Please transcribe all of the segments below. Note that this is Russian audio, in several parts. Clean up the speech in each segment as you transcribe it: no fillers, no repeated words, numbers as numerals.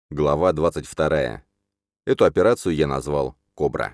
Глава 22. Эту операцию я назвал «Кобра».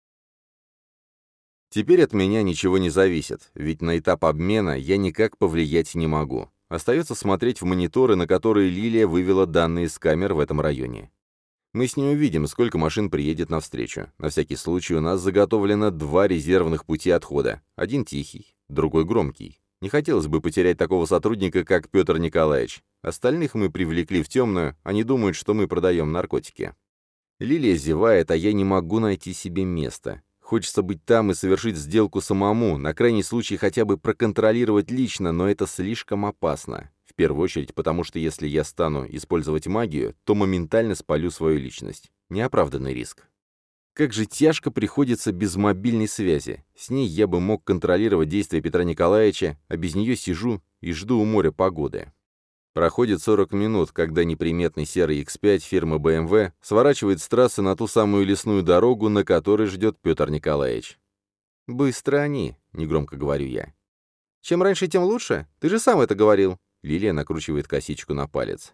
Теперь от меня ничего не зависит, ведь на этап обмена я никак повлиять не могу. Остается смотреть в мониторы, на которые Лилия вывела данные с камер в этом районе. Мы с ней увидим, сколько машин приедет навстречу. На всякий случай у нас заготовлено 2 резервных пути отхода. Один тихий, другой громкий. Не хотелось бы потерять такого сотрудника, как Петр Николаевич. Остальных мы привлекли в темную, они думают, что мы продаем наркотики. Лилия зевает, а я не могу найти себе места. Хочется быть там и совершить сделку самому, на крайний случай хотя бы проконтролировать лично, но это слишком опасно. В первую очередь, потому что если я стану использовать магию, то моментально спалю свою личность. Неоправданный риск. Как же тяжко приходится без мобильной связи. С ней я бы мог контролировать действия Петра Николаевича, а без нее сижу и жду у моря погоды. Проходит 40 минут, когда неприметный серый X5 фирмы BMW сворачивает с трассы на ту самую лесную дорогу, на которой ждет Петр Николаевич. «Быстро они», — негромко говорю я. «Чем раньше, тем лучше? Ты же сам это говорил». Лилия накручивает косичку на палец.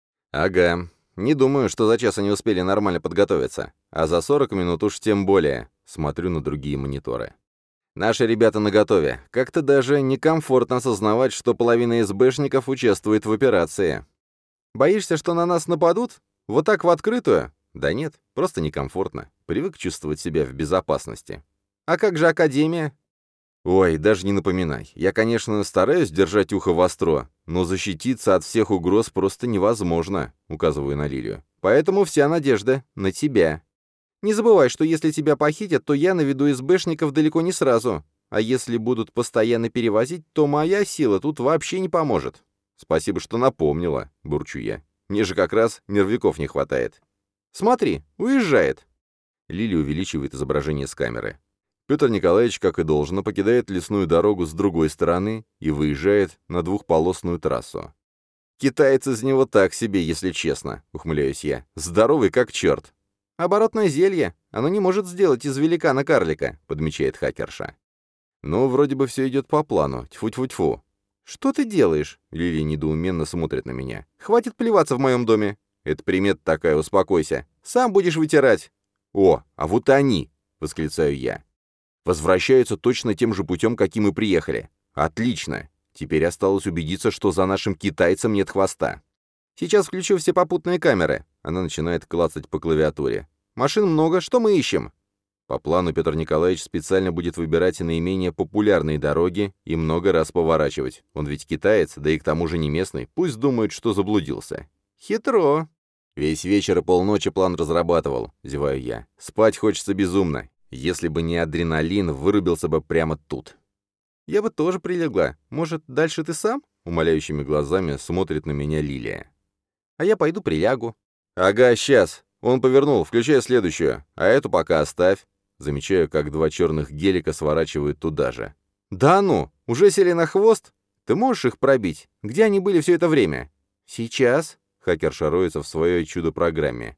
«Ага. Не думаю, что за час они успели нормально подготовиться. А за 40 минут уж тем более». Смотрю на другие мониторы. «Наши ребята наготове. Как-то даже некомфортно осознавать, что половина СБшников участвует в операции. Боишься, что на нас нападут? Вот так в открытую?» «Да нет, просто некомфортно. Привык чувствовать себя в безопасности». «А как же Академия?» «Ой, даже не напоминай. Я, конечно, стараюсь держать ухо востро, но защититься от всех угроз просто невозможно», — указываю на Лилию. «Поэтому вся надежда на тебя. Не забывай, что если тебя похитят, то я наведу СБшников далеко не сразу. А если будут постоянно перевозить, то моя сила тут вообще не поможет». «Спасибо, что напомнила», — бурчу я. «Мне же как раз нервяков не хватает». «Смотри, уезжает». Лилия увеличивает изображение с камеры. Петр Николаевич, как и должно, покидает лесную дорогу с другой стороны и выезжает на двухполосную трассу. «Китаец из него так себе, если честно», — ухмыляюсь я. «Здоровый как черт». «Оборотное зелье. Оно не может сделать из великана карлика», — подмечает хакерша. «Ну, вроде бы все идет по плану. Тьфу-тьфу-тьфу». «Что ты делаешь?» — Лилия недоуменно смотрит на меня. «Хватит плеваться в моем доме». «Это примета такая, успокойся. Сам будешь вытирать». «О, а вот и они!» — восклицаю я. «Возвращаются точно тем же путем, каким и приехали. Отлично. Теперь осталось убедиться, что за нашим китайцем нет хвоста». «Сейчас включу все попутные камеры». Она начинает клацать по клавиатуре. «Машин много, что мы ищем?» По плану Петр Николаевич специально будет выбирать наименее популярные дороги и много раз поворачивать. Он ведь китаец, да и к тому же не местный, пусть думает, что заблудился. «Хитро». «Весь вечер и полночи план разрабатывал», — зеваю я. «Спать хочется безумно. Если бы не адреналин, вырубился бы прямо тут». «Я бы тоже прилегла. Может, дальше ты сам?» — умоляющими глазами смотрит на меня Лилия. «А я пойду прилягу». «Ага, сейчас. Он повернул, включай следующую. А эту пока оставь». Замечаю, как 2 черных гелика сворачивают туда же. «Да ну! Уже сели на хвост? Ты можешь их пробить? Где они были все это время?» «Сейчас». Хакер шаруется в своей чудо-программе.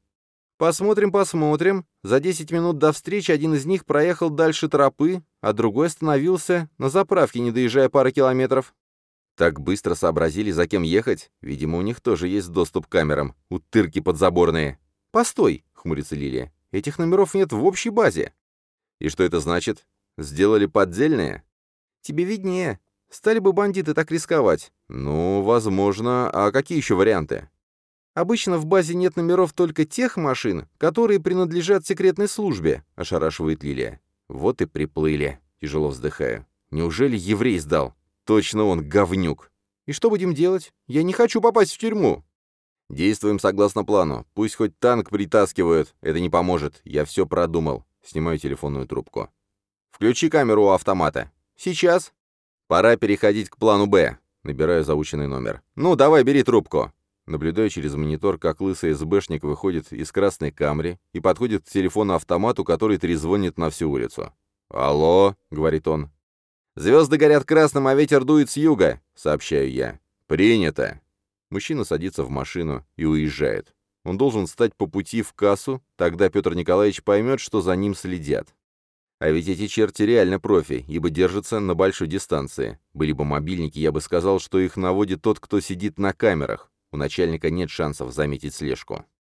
«Посмотрим. За 10 минут до встречи один из них проехал дальше тропы, а другой остановился на заправке, не доезжая пары километров». Так быстро сообразили, за кем ехать? Видимо, у них тоже есть доступ к камерам. Утырки подзаборные. «Постой!» — хмурится Лилия. «Этих номеров нет в общей базе». «И что это значит? Сделали поддельные?» «Тебе виднее. Стали бы бандиты так рисковать?» «Ну, возможно. А какие еще варианты?» «Обычно в базе нет номеров только тех машин, которые принадлежат секретной службе», — ошарашивает Лилия. «Вот и приплыли», — тяжело вздыхаю. «Неужели еврей сдал? Точно он говнюк. И что будем делать? Я не хочу попасть в тюрьму». «Действуем согласно плану. Пусть хоть танк притаскивают. Это не поможет. Я все продумал». Снимаю телефонную трубку. «Включи камеру у автомата». «Сейчас». «Пора переходить к плану «Б». Набираю заученный номер. «Ну, давай, бери трубку». Наблюдаю через монитор, как лысый СБшник выходит из красной Камри и подходит к телефону-автомату, который трезвонит на всю улицу. «Алло», — говорит он. «Звезды горят красным, а ветер дует с юга», — сообщаю я. «Принято». Мужчина садится в машину и уезжает. Он должен встать по пути в кассу, тогда Петр Николаевич поймет, что за ним следят. А ведь эти черти реально профи, ибо держатся на большой дистанции. Были бы мобильники, я бы сказал, что их наводит тот, кто сидит на камерах. У начальника нет шансов заметить слежку.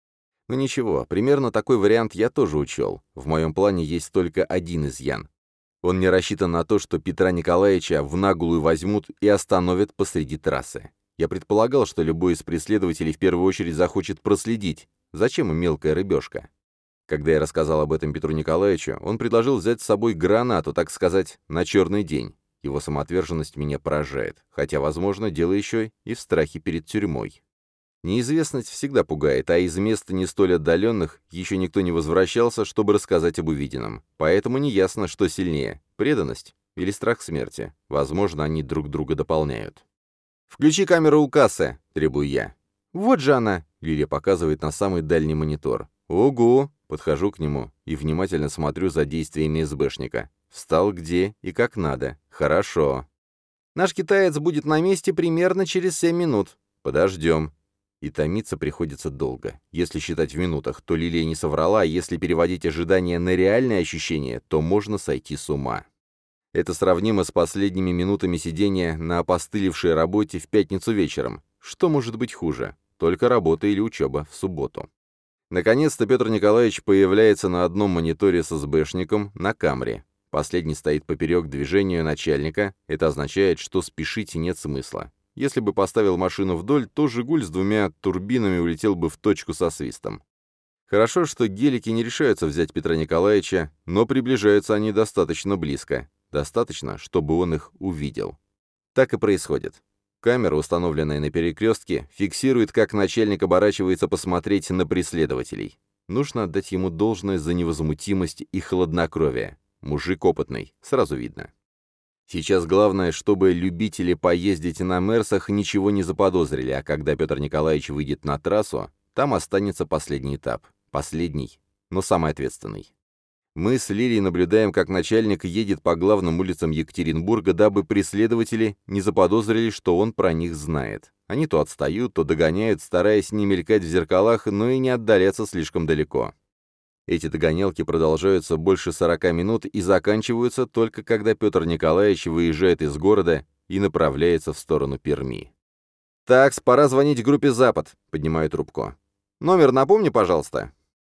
Но ничего, примерно такой вариант я тоже учел. В моем плане есть только один изъян. Он не рассчитан на то, что Петра Николаевича в наглую возьмут и остановят посреди трассы. Я предполагал, что любой из преследователей в первую очередь захочет проследить. Зачем им мелкая рыбешка? Когда я рассказал об этом Петру Николаевичу, он предложил взять с собой гранату, так сказать, на черный день. Его самоотверженность меня поражает, хотя, возможно, дело еще и в страхе перед тюрьмой. Неизвестность всегда пугает, а из мест не столь отдаленных еще никто не возвращался, чтобы рассказать об увиденном. Поэтому неясно, что сильнее – преданность или страх смерти. Возможно, они друг друга дополняют. «Включи камеру у кассы», – требую я. «Вот же она», – Лилия показывает на самый дальний монитор. «Ого!» – подхожу к нему и внимательно смотрю за действиями СБшника. Встал где и как надо. Хорошо. «Наш китаец будет на месте примерно через 7 минут. Подождем». И томиться приходится долго. Если считать в минутах, то Лилия не соврала, а если переводить ожидания на реальные ощущения, то можно сойти с ума. Это сравнимо с последними минутами сидения на опостылевшей работе в пятницу вечером. Что может быть хуже? Только работа или учеба в субботу. Наконец-то Петр Николаевич появляется на одном мониторе с СБшником на камере. Последний стоит поперек движению начальника. Это означает, что спешить нет смысла. Если бы поставил машину вдоль, то «Жигуль» с 2 турбинами улетел бы в точку со свистом. Хорошо, что гелики не решаются взять Петра Николаевича, но приближаются они достаточно близко. Достаточно, чтобы он их увидел. Так и происходит. Камера, установленная на перекрестке, фиксирует, как начальник оборачивается посмотреть на преследователей. Нужно отдать ему должное за невозмутимость и хладнокровие. Мужик опытный, сразу видно. Сейчас главное, чтобы любители поездить на Мерсах ничего не заподозрили, а когда Петр Николаевич выйдет на трассу, там останется последний этап. Последний, но самый ответственный. Мы с Лилией наблюдаем, как начальник едет по главным улицам Екатеринбурга, дабы преследователи не заподозрили, что он про них знает. Они то отстают, то догоняют, стараясь не мелькать в зеркалах, но и не отдаляться слишком далеко. Эти догонялки продолжаются больше 40 минут и заканчиваются только когда Петр Николаевич выезжает из города и направляется в сторону Перми. «Так, пора звонить группе «Запад», — поднимаю трубку. «Номер напомни, пожалуйста».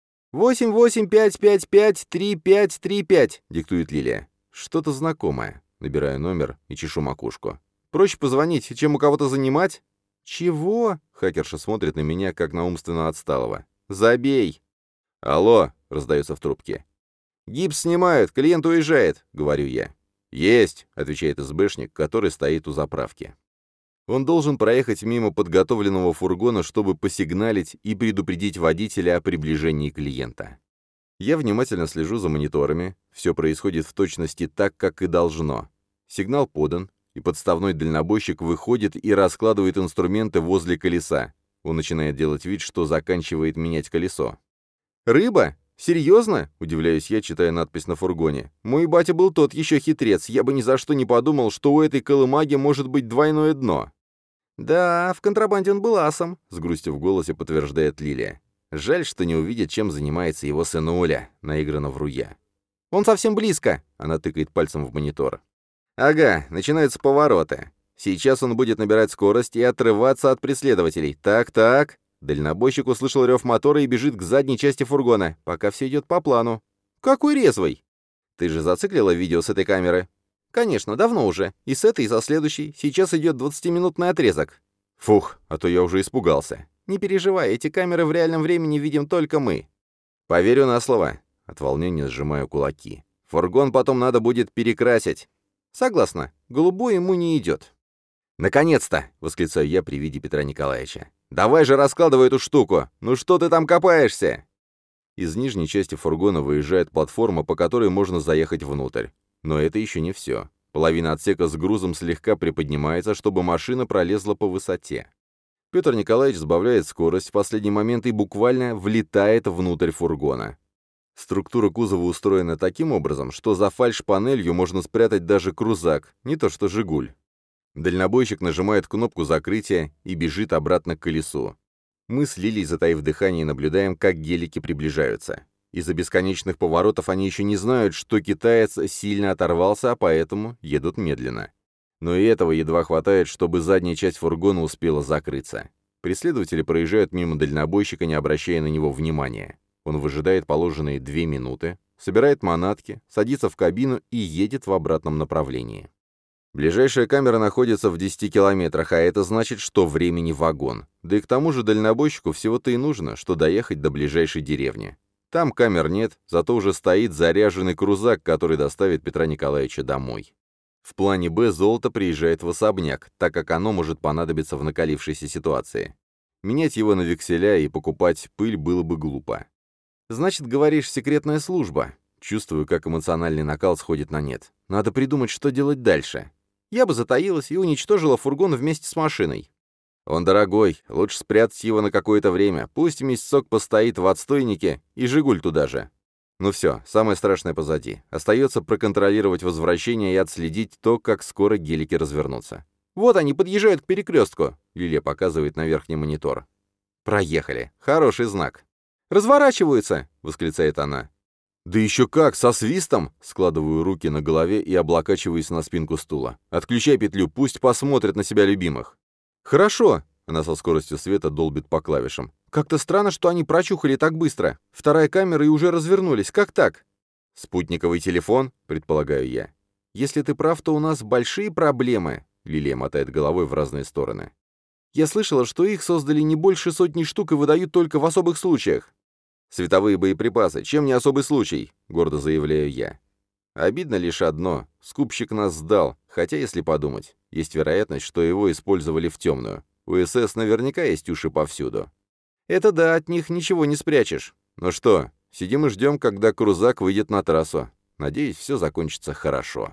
8855553535, диктует Лилия. Что-то знакомое. Набираю номер и чешу макушку. Проще позвонить, чем у кого-то занимать? Чего? Хакерша смотрит на меня, как на умственно отсталого. Забей. Алло, раздается в трубке. Гипс снимают, клиент уезжает, говорю я. Есть, отвечает СБшник, который стоит у заправки. Он должен проехать мимо подготовленного фургона, чтобы посигналить и предупредить водителя о приближении клиента. Я внимательно слежу за мониторами. Все происходит в точности так, как и должно. Сигнал подан, и подставной дальнобойщик выходит и раскладывает инструменты возле колеса. Он начинает делать вид, что заканчивает менять колесо. «Рыба? Серьезно?» – удивляюсь я, читая надпись на фургоне. «Мой батя был тот еще хитрец. Я бы ни за что не подумал, что у этой колымаги может быть двойное дно». «Да, в контрабанде он был асом», — с грустью в голосе подтверждает Лилия. «Жаль, что не увидит, чем занимается его сынуля», — наигранно вру я. «Он совсем близко», — она тыкает пальцем в монитор. «Ага, начинаются повороты. Сейчас он будет набирать скорость и отрываться от преследователей. Так. Дальнобойщик услышал рев мотора и бежит к задней части фургона, пока все идет по плану. Какой резвый! Ты же зациклила видео с этой камеры?» «Конечно, давно уже. И с этой, и со следующей. Сейчас идет 20-минутный отрезок». «Фух, а то я уже испугался». «Не переживай, эти камеры в реальном времени видим только мы». «Поверю на слово». От волнения сжимаю кулаки. «Фургон потом надо будет перекрасить». «Согласна. Голубой ему не идет». «Наконец-то!» — восклицаю я при виде Петра Николаевича. «Давай же раскладывай эту штуку! Ну что ты там копаешься?» Из нижней части фургона выезжает платформа, по которой можно заехать внутрь. Но это еще не все. Половина отсека с грузом слегка приподнимается, чтобы машина пролезла по высоте. Петр Николаевич сбавляет скорость в последний момент и буквально влетает внутрь фургона. Структура кузова устроена таким образом, что за фальш-панелью можно спрятать даже крузак, не то что «Жигуль». Дальнобойщик нажимает кнопку закрытия и бежит обратно к колесу. Мы с Лилией, затаив дыхание, наблюдаем, как гелики приближаются. Из-за бесконечных поворотов они еще не знают, что китаец сильно оторвался, а поэтому едут медленно. Но и этого едва хватает, чтобы задняя часть фургона успела закрыться. Преследователи проезжают мимо дальнобойщика, не обращая на него внимания. Он выжидает положенные 2 минуты, собирает манатки, садится в кабину и едет в обратном направлении. Ближайшая камера находится в 10 километрах, а это значит, что времени вагон. Да и к тому же дальнобойщику всего-то и нужно, что доехать до ближайшей деревни. Там камер нет, зато уже стоит заряженный крузак, который доставит Петра Николаевича домой. В плане «Б» золото приезжает в особняк, так как оно может понадобиться в накалившейся ситуации. Менять его на векселя и покупать пыль было бы глупо. «Значит, говоришь, секретная служба?» Чувствую, как эмоциональный накал сходит на нет. Надо придумать, что делать дальше. Я бы затаилась и уничтожила фургон вместе с машиной. Он дорогой, лучше спрятать его на какое-то время, пусть месяцок постоит в отстойнике и «Жигуль» туда же. Ну все, самое страшное позади. Остается проконтролировать возвращение и отследить то, как скоро гелики развернутся. «Вот они, подъезжают к перекрестку», — Лилия показывает на верхний монитор. «Проехали. Хороший знак». «Разворачиваются!» — восклицает она. «Да еще как, со свистом!» — складываю руки на голове и облокачиваюсь на спинку стула. «Отключай петлю, пусть посмотрят на себя любимых». «Хорошо!» — она со скоростью света долбит по клавишам. «Как-то странно, что они прочухали так быстро. Вторая камера и уже развернулись. Как так?» «Спутниковый телефон?» — предполагаю я. «Если ты прав, то у нас большие проблемы», — Лилия мотает головой в разные стороны. «Я слышала, что их создали не больше 100 штук и выдают только в особых случаях». «Световые боеприпасы, чем не особый случай?» — гордо заявляю я. Обидно лишь одно. Скупщик нас сдал, хотя, если подумать, есть вероятность, что его использовали в темную. У СС наверняка есть уши повсюду. Это да, от них ничего не спрячешь. Ну что, сидим и ждем, когда крузак выйдет на трассу. Надеюсь, все закончится хорошо.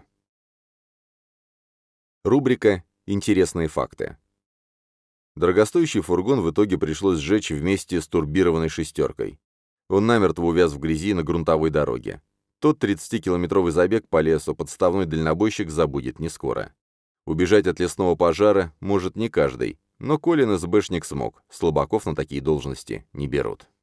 Рубрика «Интересные факты». Дорогостоящий фургон в итоге пришлось сжечь вместе с турбированной шестеркой. Он намертво увяз в грязи на грунтовой дороге. Тот 30-километровый забег по лесу подставной дальнобойщик забудет не скоро. Убежать от лесного пожара может не каждый, но Колин СБшник смог, слабаков на такие должности не берут.